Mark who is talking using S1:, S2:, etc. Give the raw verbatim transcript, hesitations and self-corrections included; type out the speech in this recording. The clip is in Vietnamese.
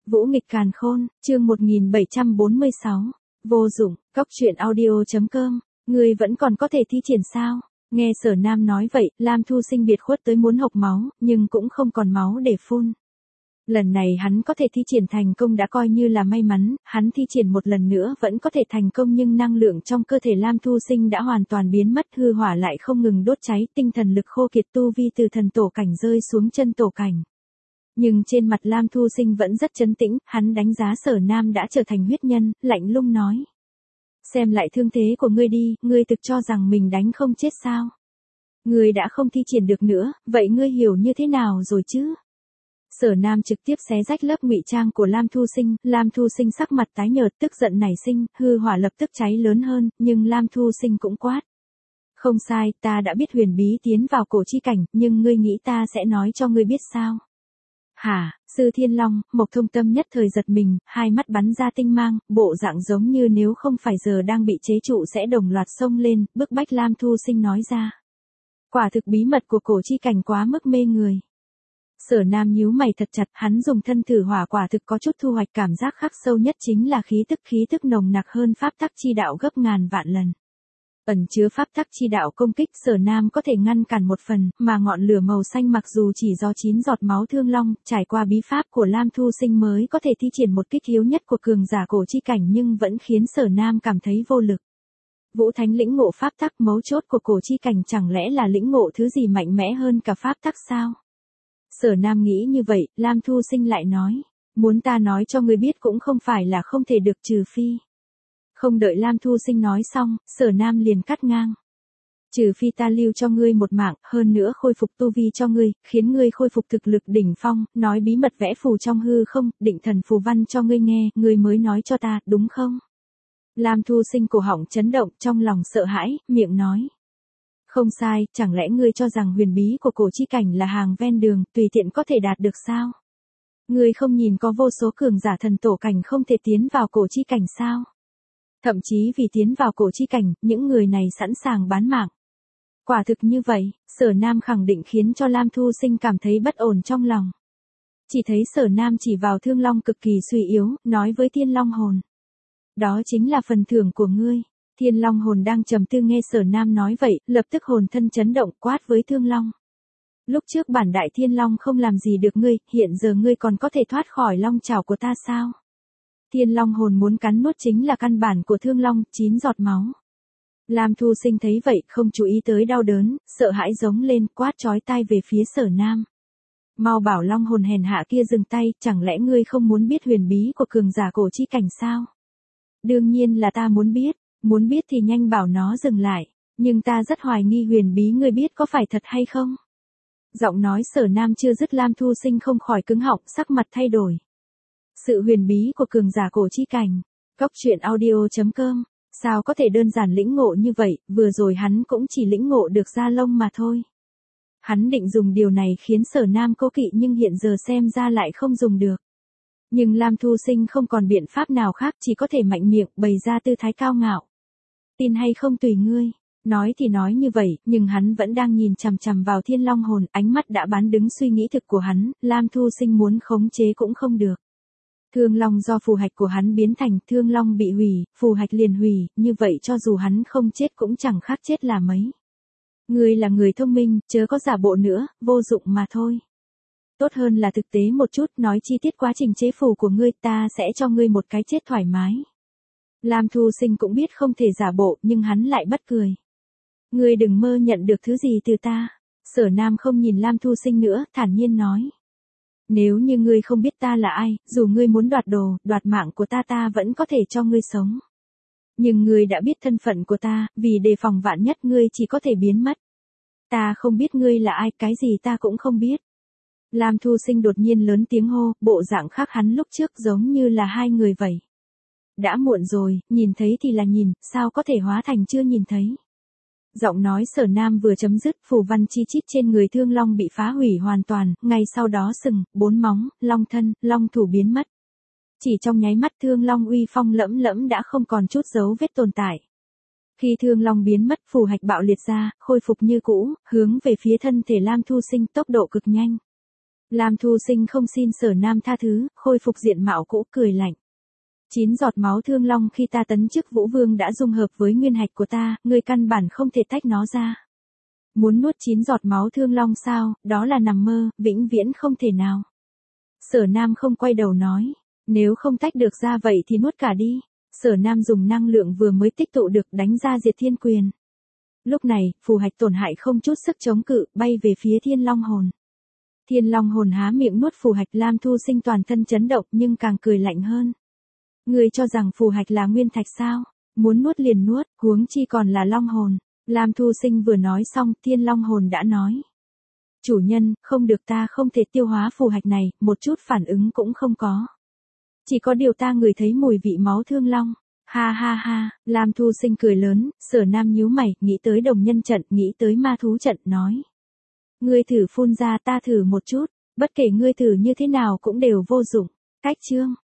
S1: Vũ nghịch càn khôn, chương một nghìn bảy trăm bốn mươi sáu. Vô dụng, cóc truyện audio.com. Ngươi vẫn còn có thể thi triển sao? Nghe Sở Nam nói vậy, Lam Thu Sinh biệt khuất tới muốn hộc máu, nhưng cũng không còn máu để phun. Lần này hắn có thể thi triển thành công đã coi như là may mắn, hắn thi triển một lần nữa vẫn có thể thành công nhưng năng lượng trong cơ thể Lam Thu Sinh đã hoàn toàn biến mất, hư hỏa lại không ngừng đốt cháy, tinh thần lực khô kiệt, tu vi từ thần tổ cảnh rơi xuống chân tổ cảnh. Nhưng trên mặt Lam Thu Sinh vẫn rất trấn tĩnh, hắn đánh giá Sở Nam đã trở thành huyết nhân, lạnh lùng nói. Xem lại thương thế của ngươi đi, ngươi thực cho rằng mình đánh không chết sao? Ngươi đã không thi triển được nữa, vậy ngươi hiểu như thế nào rồi chứ? Sở Nam trực tiếp xé rách lớp ngụy trang của Lam Thu Sinh, Lam Thu Sinh sắc mặt tái nhợt, tức giận nảy sinh, hư hỏa lập tức cháy lớn hơn, nhưng Lam Thu Sinh cũng quát. Không sai, ta đã biết huyền bí tiến vào cổ chi cảnh, nhưng ngươi nghĩ ta sẽ nói cho ngươi biết sao? Hả, Sư Thiên Long, Mộc Thông Tâm nhất thời giật mình, hai mắt bắn ra tinh mang, bộ dạng giống như nếu không phải giờ đang bị chế trụ sẽ đồng loạt xông lên, bức bách Lam Thu Sinh nói ra. Quả thực bí mật của cổ chi cảnh quá mức mê người. Sở Nam nhíu mày thật chặt, hắn dùng thân thử hỏa quả thực có chút thu hoạch, cảm giác khắc sâu nhất chính là khí tức khí tức nồng nặc hơn pháp tắc chi đạo gấp ngàn vạn lần. Ẩn chứa pháp tắc chi đạo công kích, Sở Nam có thể ngăn cản một phần, mà ngọn lửa màu xanh mặc dù chỉ do chín giọt máu thương long, trải qua bí pháp của Lam Thu Sinh mới có thể thi triển một kích yếu nhất của cường giả cổ chi cảnh nhưng vẫn khiến Sở Nam cảm thấy vô lực. Vũ Thánh lĩnh ngộ pháp tắc, mấu chốt của cổ chi cảnh chẳng lẽ là lĩnh ngộ thứ gì mạnh mẽ hơn cả pháp tắc sao? Sở Nam nghĩ như vậy, Lam Thu Sinh lại nói, muốn ta nói cho ngươi biết cũng không phải là không thể được, trừ phi. Không đợi Lam Thu Sinh nói xong, Sở Nam liền cắt ngang. Trừ phi ta lưu cho ngươi một mạng, hơn nữa khôi phục tu vi cho ngươi, khiến ngươi khôi phục thực lực đỉnh phong, nói bí mật vẽ phù trong hư không, định thần phù văn cho ngươi nghe, ngươi mới nói cho ta, đúng không? Lam Thu Sinh cổ họng chấn động, trong lòng sợ hãi, miệng nói. Không sai, chẳng lẽ ngươi cho rằng huyền bí của cổ chi cảnh là hàng ven đường, tùy tiện có thể đạt được sao? Ngươi không nhìn có vô số cường giả thần tổ cảnh không thể tiến vào cổ chi cảnh sao? Thậm chí vì tiến vào cổ chi cảnh, những người này sẵn sàng bán mạng. Quả thực như vậy, Sở Nam khẳng định khiến cho Lam Thu Sinh cảm thấy bất ổn trong lòng. Chỉ thấy Sở Nam chỉ vào Thương Long cực kỳ suy yếu, nói với Thiên Long hồn. Đó chính là phần thưởng của ngươi. Thiên Long hồn đang trầm tư nghe Sở Nam nói vậy, lập tức hồn thân chấn động quát với Thương Long. Lúc trước bản đại Thiên Long không làm gì được ngươi, hiện giờ ngươi còn có thể thoát khỏi long chảo của ta sao? Thiên Long hồn muốn cắn nuốt chính là căn bản của Thương Long, chín giọt máu. Lam Thu Sinh thấy vậy, không chú ý tới đau đớn, sợ hãi giống lên, quát chói tai về phía Sở Nam. Mau bảo Long hồn hèn hạ kia dừng tay, chẳng lẽ ngươi không muốn biết huyền bí của cường giả cổ chi cảnh sao? Đương nhiên là ta muốn biết, muốn biết thì nhanh bảo nó dừng lại, nhưng ta rất hoài nghi huyền bí ngươi biết có phải thật hay không? Giọng nói Sở Nam chưa dứt, Lam Thu Sinh không khỏi cứng họng, sắc mặt thay đổi. Sự huyền bí của cường giả cổ chi cảnh. Cóc truyện audio.com. Sao có thể đơn giản lĩnh ngộ như vậy, vừa rồi hắn cũng chỉ lĩnh ngộ được da lông mà thôi. Hắn định dùng điều này khiến Sở Nam cố kỵ nhưng hiện giờ xem ra lại không dùng được. Nhưng Lam Thu Sinh không còn biện pháp nào khác, chỉ có thể mạnh miệng, bày ra tư thái cao ngạo. Tin hay không tùy ngươi. Nói thì nói như vậy, nhưng hắn vẫn đang nhìn chằm chằm vào Thiên Long hồn, ánh mắt đã bán đứng suy nghĩ thực của hắn, Lam Thu Sinh muốn khống chế cũng không được. Thương Long do phù hạch của hắn biến thành, Thương Long bị hủy, phù hạch liền hủy, như vậy cho dù hắn không chết cũng chẳng khác chết là mấy. Ngươi là người thông minh, chớ có giả bộ nữa, vô dụng mà thôi. Tốt hơn là thực tế một chút, nói chi tiết quá trình chế phù của ngươi, ta sẽ cho ngươi một cái chết thoải mái. Lam Thu Sinh cũng biết không thể giả bộ, nhưng hắn lại bất cười. Ngươi đừng mơ nhận được thứ gì từ ta. Sở Nam không nhìn Lam Thu Sinh nữa, thản nhiên nói. Nếu như ngươi không biết ta là ai, dù ngươi muốn đoạt đồ, đoạt mạng của ta ta vẫn có thể cho ngươi sống. Nhưng ngươi đã biết thân phận của ta, vì đề phòng vạn nhất ngươi chỉ có thể biến mất. Ta không biết ngươi là ai, cái gì ta cũng không biết. Lam Thu Sinh đột nhiên lớn tiếng hô, bộ dạng khác hắn lúc trước giống như là hai người vậy. Đã muộn rồi, nhìn thấy thì là nhìn, sao có thể hóa thành chưa nhìn thấy. Giọng nói Sở Nam vừa chấm dứt, phù văn chi chít trên người Thương Long bị phá hủy hoàn toàn, ngay sau đó sừng, bốn móng, long thân, long thủ biến mất. Chỉ trong nháy mắt Thương Long uy phong lẫm lẫm đã không còn chút dấu vết tồn tại. Khi Thương Long biến mất, phù hạch bạo liệt ra, khôi phục như cũ, hướng về phía thân thể Lam Thu Sinh, tốc độ cực nhanh. Lam Thu Sinh không xin Sở Nam tha thứ, khôi phục diện mạo cũ cười lạnh. Chín giọt máu thương long khi ta tấn chức Vũ Vương đã dung hợp với nguyên hạch của ta, ngươi căn bản không thể tách nó ra. Muốn nuốt chín giọt máu thương long sao, đó là nằm mơ, vĩnh viễn không thể nào. Sở Nam không quay đầu nói, nếu không tách được ra vậy thì nuốt cả đi. Sở Nam dùng năng lượng vừa mới tích tụ được đánh ra diệt thiên quyền. Lúc này, phù hạch tổn hại không chút sức chống cự, bay về phía thiên long hồn. Thiên long hồn há miệng nuốt phù hạch, Lam Thu Sinh toàn thân chấn động nhưng càng cười lạnh hơn. Ngươi cho rằng phù hạch là nguyên thạch sao? Muốn nuốt liền nuốt, huống chi còn là long hồn. Lam Thu Sinh vừa nói xong, thiên long hồn đã nói. Chủ nhân, không được, ta không thể tiêu hóa phù hạch này, một chút phản ứng cũng không có. Chỉ có điều ta ngửi thấy mùi vị máu thương long. Ha ha ha, Lam Thu Sinh cười lớn, Sở Nam nhíu mày, nghĩ tới đồng nhân trận, nghĩ tới ma thú trận, nói. Ngươi thử phun ra, ta thử một chút, bất kể ngươi thử như thế nào cũng đều vô dụng. Cách chương.